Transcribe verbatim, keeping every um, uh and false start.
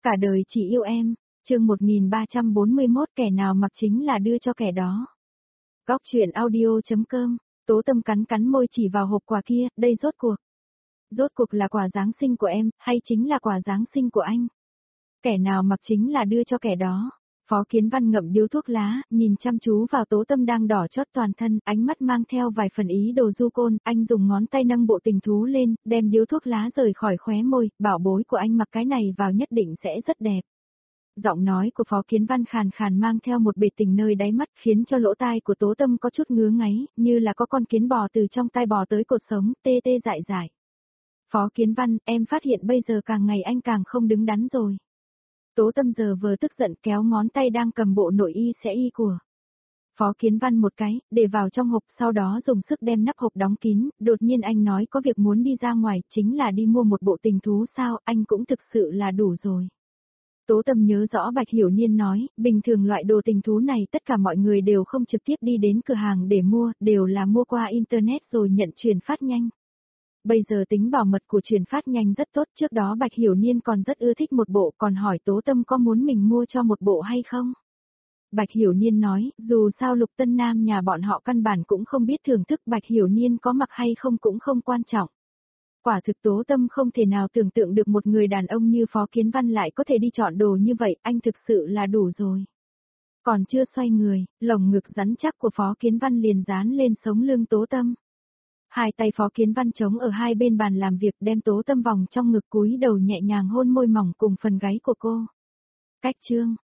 Cả đời chỉ yêu em, chương một nghìn ba trăm bốn mươi mốt kẻ nào mặc chính là đưa cho kẻ đó. Góc truyện audio.com, Tố Tâm cắn cắn môi chỉ vào hộp quà kia, đây rốt cuộc. Rốt cuộc là quà Giáng sinh của em, hay chính là quà Giáng sinh của anh? Kẻ nào mặc chính là đưa cho kẻ đó. Phó Kiến Văn ngậm điếu thuốc lá, nhìn chăm chú vào Tố Tâm đang đỏ chót toàn thân, ánh mắt mang theo vài phần ý đồ du côn, anh dùng ngón tay nâng bộ tình thú lên, đem điếu thuốc lá rời khỏi khóe môi, bảo bối của anh mặc cái này vào nhất định sẽ rất đẹp. Giọng nói của Phó Kiến Văn khàn khàn mang theo một bệt tình nơi đáy mắt khiến cho lỗ tai của Tố Tâm có chút ngứa ngáy, như là có con kiến bò từ trong tai bò tới cột sống, tê tê dại dại. Phó Kiến Văn, em phát hiện bây giờ càng ngày anh càng không đứng đắn rồi. Tố Tâm giờ vừa tức giận kéo ngón tay đang cầm bộ nội y sẽ y của Phó Kiến Văn một cái, để vào trong hộp, sau đó dùng sức đem nắp hộp đóng kín, đột nhiên anh nói có việc muốn đi ra ngoài, chính là đi mua một bộ tình thú sao, anh cũng thực sự là đủ rồi. Tố Tâm nhớ rõ Bạch Hiểu Niên nói, bình thường loại đồ tình thú này tất cả mọi người đều không trực tiếp đi đến cửa hàng để mua, đều là mua qua Internet rồi nhận truyền phát nhanh. Bây giờ tính bảo mật của truyền phát nhanh rất tốt, trước đó Bạch Hiểu Niên còn rất ưa thích một bộ, còn hỏi Tố Tâm có muốn mình mua cho một bộ hay không. Bạch Hiểu Niên nói, dù sao Lục Tân Nam nhà bọn họ căn bản cũng không biết thưởng thức, Bạch Hiểu Niên có mặc hay không cũng không quan trọng. Quả thực Tố Tâm không thể nào tưởng tượng được một người đàn ông như Phó Kiến Văn lại có thể đi chọn đồ như vậy, anh thực sự là đủ rồi. Còn chưa xoay người, lồng ngực rắn chắc của Phó Kiến Văn liền dán lên sống lưng Tố Tâm. Hai tay Phó Kiến Văn chống ở hai bên bàn làm việc, đem Tố Tâm vòng trong ngực, cúi đầu nhẹ nhàng hôn môi mỏng cùng phần gáy của cô. Cách chương,